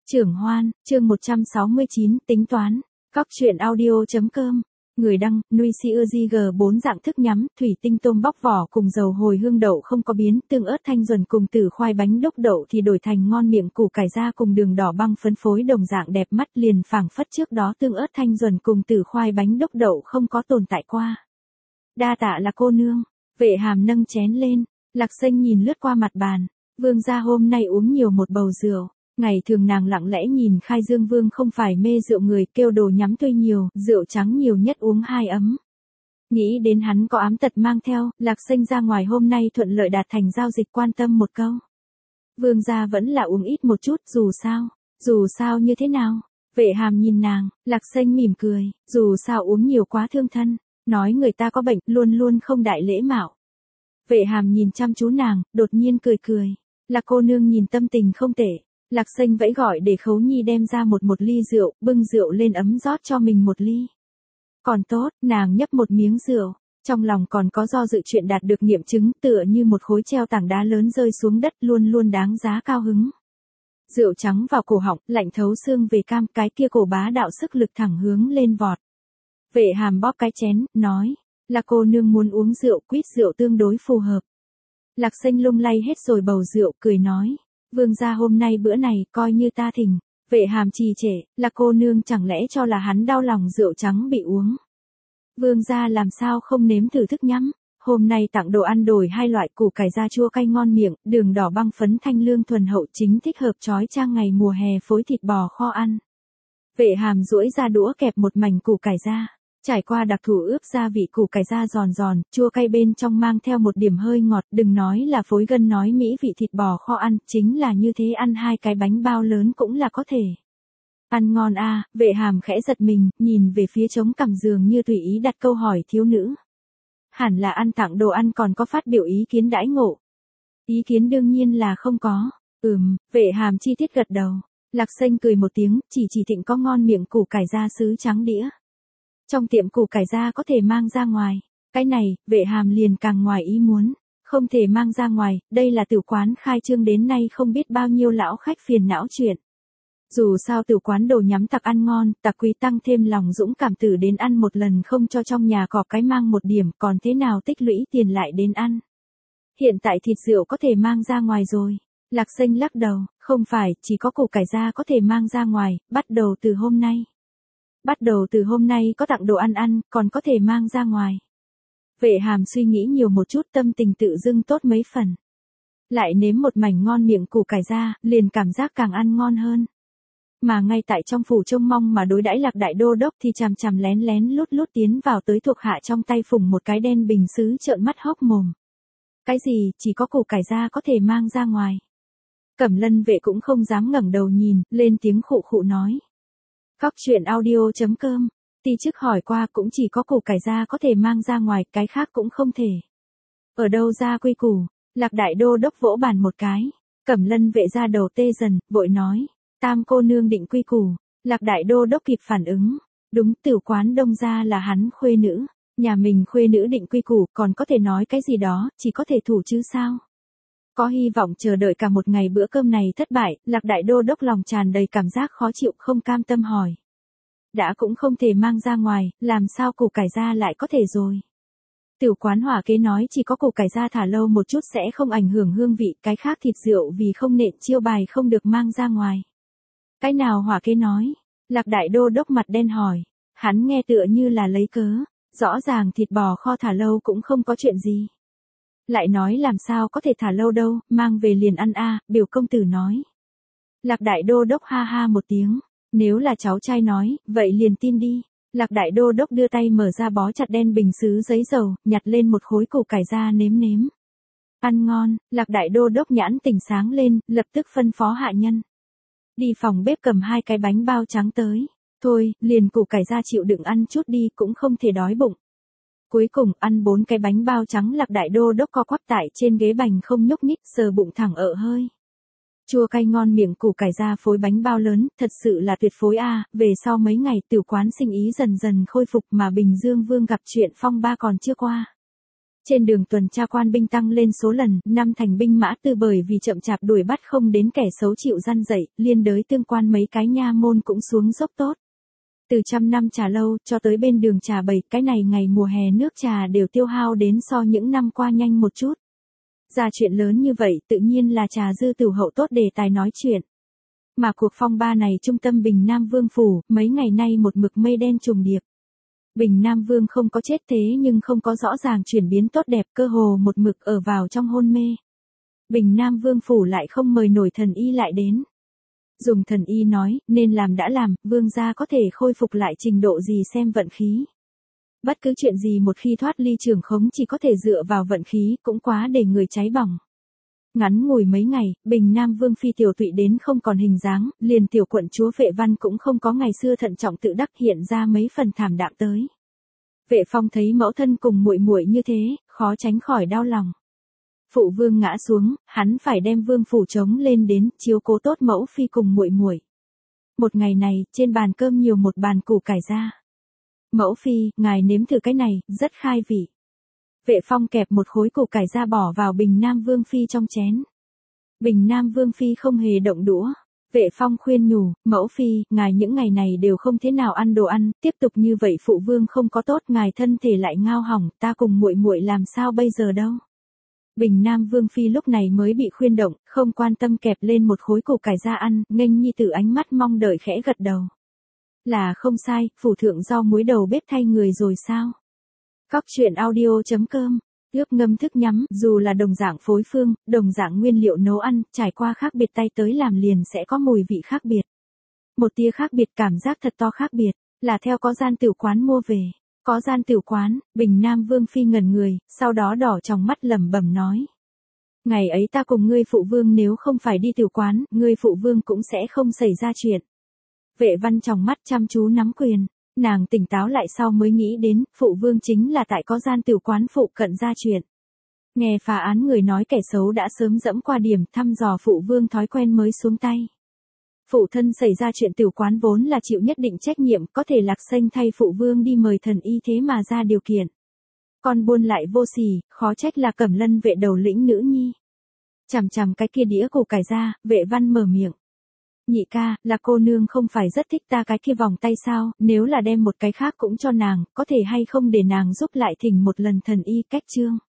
Trưởng Hoan, chương 169, tính toán. Cóc truyện audio.com. Người đăng, nuôi G4 dạng thức nhắm, thủy tinh tôm bóc vỏ cùng dầu hồi hương đậu không có biến, tương ớt thanh duần cùng tử khoai bánh đúc đậu thì đổi thành ngon miệng, củ cải da cùng đường đỏ băng phấn phối đồng dạng đẹp mắt, liền phảng phất trước đó tương ớt thanh duần cùng tử khoai bánh đúc đậu không có tồn tại qua. Đa tạ là cô nương. Vệ Hàm nâng chén lên, Lạc Xanh nhìn lướt qua mặt bàn. Vương gia hôm nay uống nhiều một bầu rượu. Ngày thường nàng lặng lẽ nhìn Khai Dương Vương không phải mê rượu người, kêu đồ nhắm tuy nhiều, rượu trắng nhiều nhất uống 2 ấm. Nghĩ đến hắn có ám tật mang theo, Lạc Xanh ra ngoài hôm nay thuận lợi đạt thành giao dịch, quan tâm một câu. Vương gia vẫn là uống ít một chút, dù sao như thế nào? Vệ Hàm nhìn nàng, Lạc Xanh mỉm cười, dù sao uống nhiều quá thương thân, nói người ta có bệnh, luôn luôn không đại lễ mạo. Vệ Hàm nhìn chăm chú nàng, đột nhiên cười. Lạc cô nương nhìn tâm tình không tệ. Lạc Xanh vẫy gọi để Khấu Nhi đem ra một ly rượu, bưng rượu lên ấm rót cho mình 1 ly. Còn tốt, nàng nhấp một miếng rượu, trong lòng còn có do dự chuyện đạt được nghiệm chứng, tựa như một khối treo tảng đá lớn rơi xuống đất, luôn đáng giá cao hứng. Rượu trắng vào cổ họng, lạnh thấu xương về cam, cái kia cổ bá đạo sức lực thẳng hướng lên vọt. Vệ Hàm bóp cái chén, nói, là cô nương muốn uống rượu, quýt rượu tương đối phù hợp. Lạc Xanh lung lay hết rồi bầu rượu, cười nói. Vương gia hôm nay bữa này coi như ta thỉnh. Vệ Hàm trì trệ, là cô nương chẳng lẽ cho là hắn đau lòng rượu trắng bị uống. Vương gia làm sao không nếm thử thức nhắm. Hôm nay tặng đồ ăn đổi 2 loại, củ cải da chua cay ngon miệng, đường đỏ băng phấn thanh lương thuần hậu, chính thích hợp chói chang ngày mùa hè phối thịt bò kho ăn. Vệ Hàm duỗi ra đũa kẹp một mảnh củ cải da. Trải qua đặc thủ ướp gia vị, củ cải da giòn, chua cay bên trong mang theo một điểm hơi ngọt, đừng nói là phối gân nói mỹ vị thịt bò kho ăn, chính là như thế ăn 2 cái bánh bao lớn cũng là có thể. Ăn ngon à, Vệ Hàm khẽ giật mình, nhìn về phía trống cằm giường như tùy ý đặt câu hỏi thiếu nữ. Hẳn là ăn tặng đồ ăn còn có phát biểu ý kiến đãi ngộ. Ý kiến đương nhiên là không có. Vệ Hàm chi tiết gật đầu. Lạc Xanh cười một tiếng, chỉ thịnh có ngon miệng củ cải da sứ trắng đĩa. Trong tiệm củ cải da có thể mang ra ngoài. Cái này, Vệ Hàm liền càng ngoài ý muốn. Không thể mang ra ngoài, đây là tử quán khai trương đến nay không biết bao nhiêu lão khách phiền não chuyện. Dù sao tử quán đồ nhắm tặc ăn ngon, tặc quý tăng thêm lòng dũng cảm tử đến ăn một lần không cho trong nhà có cái mang một điểm, còn thế nào tích lũy tiền lại đến ăn. Hiện tại thịt rượu có thể mang ra ngoài rồi. Lạc Xanh lắc đầu, không phải, chỉ có củ cải da có thể mang ra ngoài, bắt đầu từ hôm nay. Bắt đầu từ hôm nay có tặng đồ ăn, còn có thể mang ra ngoài. Vệ Hàm suy nghĩ nhiều một chút, tâm tình tự dưng tốt mấy phần. Lại nếm một mảnh ngon miệng củ cải da, liền cảm giác càng ăn ngon hơn. Mà ngay tại trong phủ trông mong mà đối đãi Lạc đại đô đốc thì chằm lén lút tiến vào tới thuộc hạ trong tay phủng một cái đen bình sứ, trợn mắt hốc mồm. Cái gì, chỉ có củ cải da có thể mang ra ngoài. Cẩm Lân vệ cũng không dám ngẩng đầu nhìn, lên tiếng khụ nói. Cóc truyện audio.com. Ti chức hỏi qua, cũng chỉ có củ cải da có thể mang ra ngoài, cái khác cũng không thể. Ở đâu ra quy củ? Lạc đại đô đốc vỗ bàn một cái. Cẩm Lân vệ ra đầu tê dần, vội nói. Tam cô nương định quy củ. Lạc đại đô đốc kịp phản ứng. Đúng, tử quán Đông gia là hắn khuê nữ. Nhà mình khuê nữ định quy củ, còn có thể nói cái gì đó, chỉ có thể thủ chứ sao? Có hy vọng chờ đợi cả một ngày, bữa cơm này thất bại, Lạc đại đô đốc lòng tràn đầy cảm giác khó chịu, không cam tâm hỏi. Đã cũng không thể mang ra ngoài, làm sao củ cải da lại có thể rồi? Tiểu quán hỏa kế nói chỉ có củ cải da thả lâu một chút sẽ không ảnh hưởng hương vị, cái khác thịt rượu vì không nện chiêu bài không được mang ra ngoài. Cái nào hỏa kế nói? Lạc đại đô đốc mặt đen hỏi. Hắn nghe tựa như là lấy cớ, rõ ràng thịt bò kho thả lâu cũng không có chuyện gì. Lại nói làm sao có thể thả lâu đâu, mang về liền ăn a, biểu công tử nói. Lạc đại đô đốc ha ha một tiếng, nếu là cháu trai nói, vậy liền tin đi. Lạc đại đô đốc đưa tay mở ra bó chặt đen bình sứ giấy dầu, nhặt lên một khối củ cải da nếm. Ăn ngon, Lạc đại đô đốc nhãn tỉnh sáng lên, lập tức phân phó hạ nhân. Đi phòng bếp cầm 2 cái bánh bao trắng tới. Thôi, liền củ cải da chịu đựng ăn chút đi, cũng không thể đói bụng. Cuối cùng ăn 4 cái bánh bao trắng, Lạc đại đô đốc co quắp tại trên ghế bành không nhúc nhích, sờ bụng thẳng ợ hơi. Chua cay ngon miệng củ cải da phối bánh bao lớn, thật sự là tuyệt phối a. Về sau mấy ngày tiểu quán sinh ý dần khôi phục, mà Bình Dương Vương gặp chuyện phong ba còn chưa qua. Trên đường tuần tra quan binh tăng lên số lần, năm thành binh mã tư bởi vì chậm chạp đuổi bắt không đến kẻ xấu chịu răn dậy, liên đới tương quan mấy cái nha môn cũng xuống dốc tốt. Từ trăm năm trà lâu, cho tới bên đường trà bầy, cái này ngày mùa hè nước trà đều tiêu hao đến so những năm qua nhanh một chút. Ra chuyện lớn như vậy, tự nhiên là trà dư tửu hậu tốt đề tài nói chuyện. Mà cuộc phong ba này trung tâm Bình Nam Vương Phủ, mấy ngày nay một mực mây đen trùng điệp. Bình Nam Vương không có chết thế nhưng không có rõ ràng chuyển biến tốt đẹp, cơ hồ một mực ở vào trong hôn mê. Bình Nam Vương Phủ lại không mời nổi thần y lại đến. Dùng thần y nói, nên làm đã làm, vương gia có thể khôi phục lại trình độ gì xem vận khí. Bất cứ chuyện gì một khi thoát ly trường khống chỉ có thể dựa vào vận khí, cũng quá để người cháy bỏng. Ngắn ngủi mấy ngày, Bình Nam Vương phi tiểu tụy đến không còn hình dáng, liền tiểu quận chúa Vệ Văn cũng không có ngày xưa thận trọng tự đắc, hiện ra mấy phần thảm đạm tới. Vệ Phong thấy mẫu thân cùng muội muội như thế, khó tránh khỏi đau lòng. Phụ vương ngã xuống, hắn phải đem vương phủ trống lên đến, chiếu cố tốt mẫu phi cùng muội muội. Một ngày này, trên bàn cơm nhiều một bàn củ cải ra. Mẫu phi, ngài nếm thử cái này, rất khai vị. Vệ Phong kẹp một khối củ cải ra bỏ vào Bình Nam Vương phi trong chén. Bình Nam Vương phi không hề động đũa. Vệ Phong khuyên nhủ, mẫu phi, ngài những ngày này đều không thế nào ăn đồ ăn, tiếp tục như vậy phụ vương không có tốt, ngài thân thể lại ngao hỏng, ta cùng muội muội làm sao bây giờ đâu. Bình Nam Vương phi lúc này mới bị khuyên động, không quan tâm kẹp lên một khối củ cải ra ăn, nghênh nhi tử ánh mắt mong đợi khẽ gật đầu. Là không sai, phủ thượng rau muối đầu bếp thay người rồi sao? Cóc truyện audio.com. Ướp ngâm thức nhắm, dù là đồng dạng phối phương, đồng dạng nguyên liệu nấu ăn, trải qua khác biệt tay tới làm liền sẽ có mùi vị khác biệt. Một tia khác biệt, cảm giác thật to khác biệt, là theo có gian tiểu quán mua về. Có gian tiểu quán, Bình Nam Vương phi ngẩn người, sau đó đỏ trong mắt lẩm bẩm nói. Ngày ấy ta cùng ngươi phụ vương nếu không phải đi tiểu quán, ngươi phụ vương cũng sẽ không xảy ra chuyện. Vệ Văn trong mắt chăm chú nắm quyền. Nàng tỉnh táo lại sau mới nghĩ đến, phụ vương chính là tại có gian tiểu quán phụ cận ra chuyện. Nghe phá án người nói kẻ xấu đã sớm dẫm qua điểm, thăm dò phụ vương thói quen mới xuống tay. Phụ thân xảy ra chuyện tiểu quán vốn là chịu nhất định trách nhiệm, có thể lạc xanh thay phụ vương đi mời thần y thế mà ra điều kiện. Con buôn lại vô sỉ, khó trách là Cẩm Lân vệ đầu lĩnh nữ nhi. Chằm chằm cái kia đĩa củ cải ra, Vệ Văn mở miệng. Nhị ca, là cô nương không phải rất thích ta cái kia vòng tay sao, nếu là đem một cái khác cũng cho nàng, có thể hay không để nàng giúp lại thỉnh một lần thần y cách chương.